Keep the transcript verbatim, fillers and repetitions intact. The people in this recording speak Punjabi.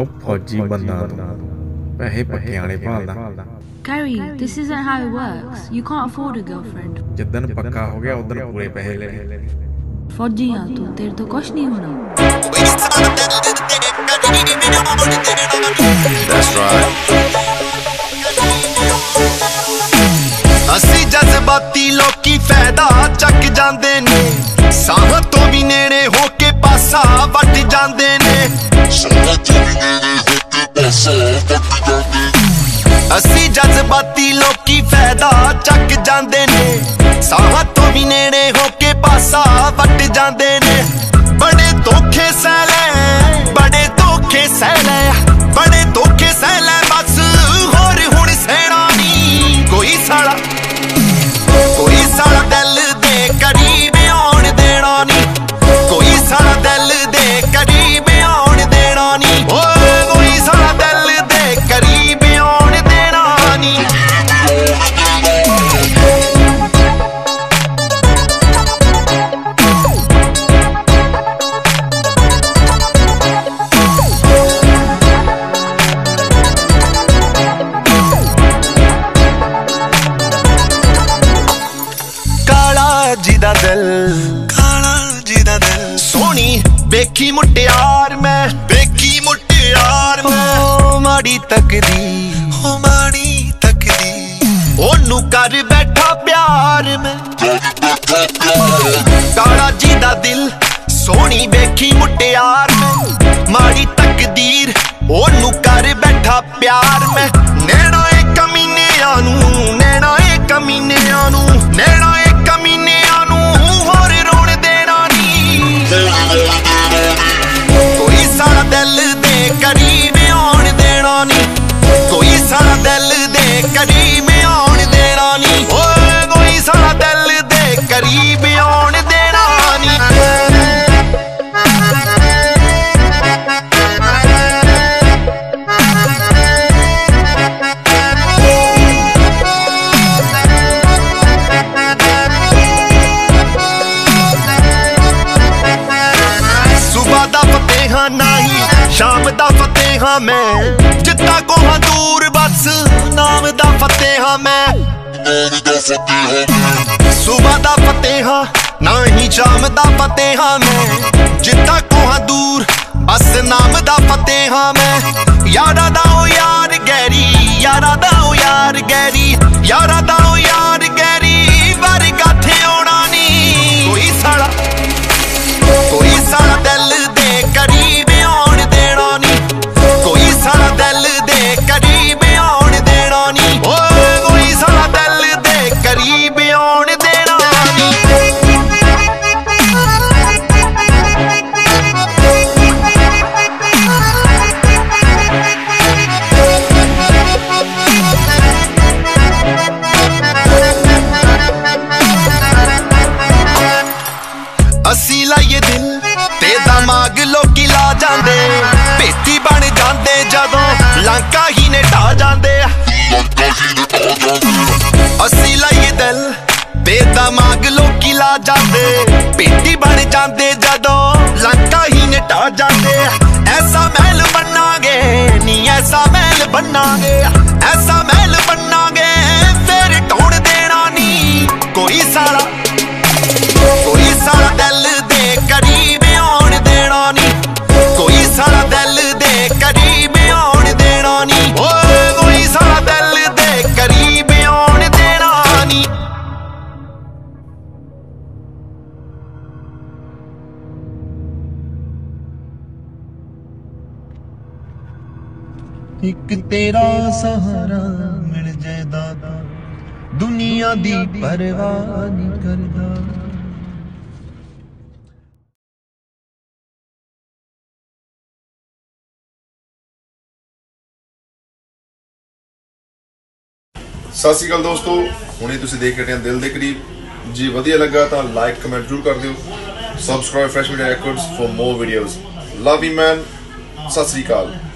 ਉਹ ਫੌਜੀ ਬੰਦਾ ਤੂੰ ਪੈਸੇ ਪੱਕਿਆਂ ਵਾਲੇ ਭਾਲਦਾ। Gary, this isn't how it works. You can't afford a girlfriend. ਜਿੱਦਣ ਪੱਕਾ ਹੋ ਗਿਆ ਉਦੋਂ ਪੂਰੇ ਪੈਸੇ ਲੈਣੇ। फौजी हाँ तू, तेरे तो कुछ नहीं होना। That's right. ਅਸੀਂ ਜਜ਼ਬਾਤੀ ਲੋਕੀ ਫਾਇਦਾ ਚੱਕ ਜਾਂਦੇ ਨੇ, ਸਾਹ ਤੋਂ ਵੀ ਨੇੜੇ ਹੋ ਕੇ ਪਾਸਾ ਵੱਟ ਜਾਂਦੇ ਨੇ। ਅਸੀਂ ਜਜ਼ਬਾਤੀ ਲੋਕੀ ਫਾਇਦਾ ਚੱਕ ਜਾਂਦੇ ਨੇ, ਸਾਹ ਤੋਂ ਵੀ ਨੇੜੇ ਹੋ ਕੇ ਪਾਸਾ ਵੱਟ ਜਾਂਦੇ ਨੇ। ਬੜੇ ਧੋਖੇ ਸਹਿ ਲੈ, ਬੜੇ ਧੋਖੇ ਸਹਿ ਲੈ, ਬੜੇ ਧੋਖੇ ਸਹਿ ਲੈ, ਬਸ ਹੋਰ ਹੁਣ ਸਹਿਣਾ ਨਹੀਂ। ਕੋਈ ਸਾਲਾ ਕੋਈ ਸਾਲਾ ਦਿਲ ਦੇ ਕਰੀਬ ਆਉਣ ਦੇਣਾ ਨਹੀਂ, ਕੋਈ ਸਾਲਾ ਦਿਲ ਦੇ ਕਰੀਬ ਆਉਣ ਦੇਣਾ ਨਹੀਂ। ਓਏ ਕੋਈ ਸਾਲਾ ਦਿਲ ਦੇ ਕਰੀਬ ਆਉਣ ਦੇਣਾ ਨਹੀਂ। ਕਾਲਾ ਜਿਹਦਾ ਦਿਲ, ਕਾਲਾ ਜਿਹਦਾ ਦਿਲ, ਸੋਹਣੀ ਵੇਖੀ ਮੁਟਿਆਰ ਮੈਂ, ਵੇਖੀ ਮੁਟਿਆਰ ਮੈਂ। ਮਾੜੀ ਤੱਕਦੀ, ਹੋ ਮਾੜੀ ਤੱਕਦੀ, ਉਹਨੂੰ ਕਰ ਬੈਠਾ ਪਿਆਰ ਮੈਂ। ਕਾਲਾ ਜਿਹਦਾ ਦਿਲ, ਸੋਹਣੀ ਵੇਖੀ ਮੁਟਿਆਰ ਮੈਂ, ਮਾੜੀ ਤਕਦੀਰ, ਉਹਨੂੰ ਕਰ ਬੈਠਾ ਪਿਆਰ ਮੈਂ। ਨੈਣਾ ਏ ਕਮੀਨਿਆਂ ਨੂੰ, ਨੈਣਾ ਏ ਕਮੀਨਿਆਂ ਨੂੰ, ਨੈਣਾ ਏ ਕਮੀਨਿਆਂ ਨੂੰ ਹੋਰ ਰੋਣ ਦੇਣਾ ਨਹੀਂ। ਕੋਈ ਸਾਲਾ ਦਿਲ ਦੇ ਕਰੀਬ ਆਉਣ ਦੇਣਾ ਨਹੀਂ, ਕੋਈ ਸਾਲਾ ਦਿਲ ਦੇ ਕਰੀਬ ਆਉਣ ਦੇਣਾ ਨਹੀਂ। ਓਏ ਕੋਈ ਸਾਲਾ ਦਿਲ ਦੇ ਕਰੀਬ ਆਉਣ ਦੇਣਾ ਨਹੀਂ। ਸੁਬਹ ਦਾ ਫਤਿਹ ਹਾਂ ਨਹੀਂ, ਸ਼ਾਮ ਦਾ ਫਤਿਹ ਹਾਂ ਮੈਂ, ਜਿੱਦਾਂ ਕੋਹਾਂ ਦੂਰ ਬਸ ਨਾਮ ਦਾ ਫਤਿਹ ਹਾਂ ਮੈਂ। ਸੁਬਹ ਦਾ ਫਤਿਹ ਹਾਂ ਨਹੀਂ, ਸ਼ਾਮ ਦਾ ਫਤਿਹ ਹਾਂ ਮੈਂ, ਜਿੱਦਾਂ ਕੋਹਾਂ ਦੂਰ ਬਸ ਨਾਮ ਦਾ ਫਤਿਹ ਹਾਂ ਮੈਂ। ਯਾਰਾਂ ਦਾ ਉਹ ਯਾਰ ਗੈਰੀ, ਯਾਰਾਂ ਦਾ ਉਹ ਯਾਰ ਗੈਰੀ, ਯਾਰਾਂ ਦਾ ਉਹ ਯਾਰ ਗੈਰੀ, ਵਰਗਾ ਥੇ ਆਉਣਾ ਨਹੀਂ। ਕੋਈ ਸਾਲਾ ਕੋਈ ਸਾਲਾ ਦਿਲ ਦੇ ਕਰੀਬ ਆਉਣ ਦੇਣਾ ਨਹੀਂ, ਕੋਈ ਸਾਲਾ ਦਿਲ ਦੇ ਕਰੀਬ ਆਉਣ ਦੇਣਾ ਨਹੀਂ। ਓਏ ਕੋਈ ਸਾਲਾ ਦਿਲ ਦੇ ਕਰੀਬ ਆਉਣ ਦੇਣਾ ਨਹੀਂ। ਅਸੀਂ ਲਾਈਏ ਦਿਲ ਤੇ ਦਿਮਾਗ ਲੋਕੀ ਲਾ ਜਾਂਦੇ, ਭੇਤੀ ਬਣ ਜਾਂਦੇ ਜਦੋਂ ਲਾਂਕਾ ਹੀ ਨੇ ਢਾ ਜਾਂਦੇ। ਅਸੀਂ ਲਾਈਏ ਦਿਲ ਤੇ ਦਿਮਾਗ ਲੋਕੀ ਲਾ ਜਾਂਦੇ, ਭੇਤੀ ਬਣ ਜਾਂਦੇ ਜਦੋਂ ਲਾਂਕਾ ਹੀ ਨੇ ਢਾ ਜਾਂਦੇ। ਐਸਾ ਮਹਿਲ ਬਣਾਂਗੇ ਨੀ, ਐਸਾ ਮਹਿਲ ਬਣਾਂਗੇ, ਐਸਾ ਮਹਿਲ ਬਣਾਂਗੇ, ਫਿਰ ਢੋਣ ਦੇਣਾ ਨਹੀਂ। ਕੋਈ ਸਾਲਾ ਕੋਈ ਸਾਲਾ ਦਿਲ ਦੇ ਕਰੀਬ ਆਉਣ ਦੇਣਾ ਨਹੀਂ, ਕੋਈ ਸਾਲਾ ਦਿਲ ਦੇ ਕਰੀਬ ਆਉਣ ਦੇਣਾ ਨਹੀਂ। ਓਏ ਕੋਈ ਸਾਲਾ ਦਿਲ ਦੇ ਕਰੀਬ ਆਉਣ ਦੇਣਾ ਨਹੀਂ। ਇੱਕ ਤੇਰਾ ਸਹਾਰਾ ਮਿਲ ਜਾਏ ਦਾਦਾ, ਦੁਨੀਆ ਦੀ ਪਰਵਾਹ ਨਹੀਂ ਕਰਦਾ। ਸਤਿ ਸ਼੍ਰੀ ਅਕਾਲ ਦੋਸਤੋ, ਹੁਣੇ ਤੁਸੀਂ ਦੇਖ ਰਹੇ ਹੋ ਦਿਲ ਦੇ ਕਰੀਬ। ਜੇ ਵਧੀਆ ਲੱਗਾ ਤਾਂ ਲਾਈਕ ਕਮੈਂਟ ਜ਼ਰੂਰ ਕਰ ਦਿਓ। Subscribe fresh media records for more videos. Love you man. ਸਤਿ ਸ਼੍ਰੀ ਅਕਾਲ।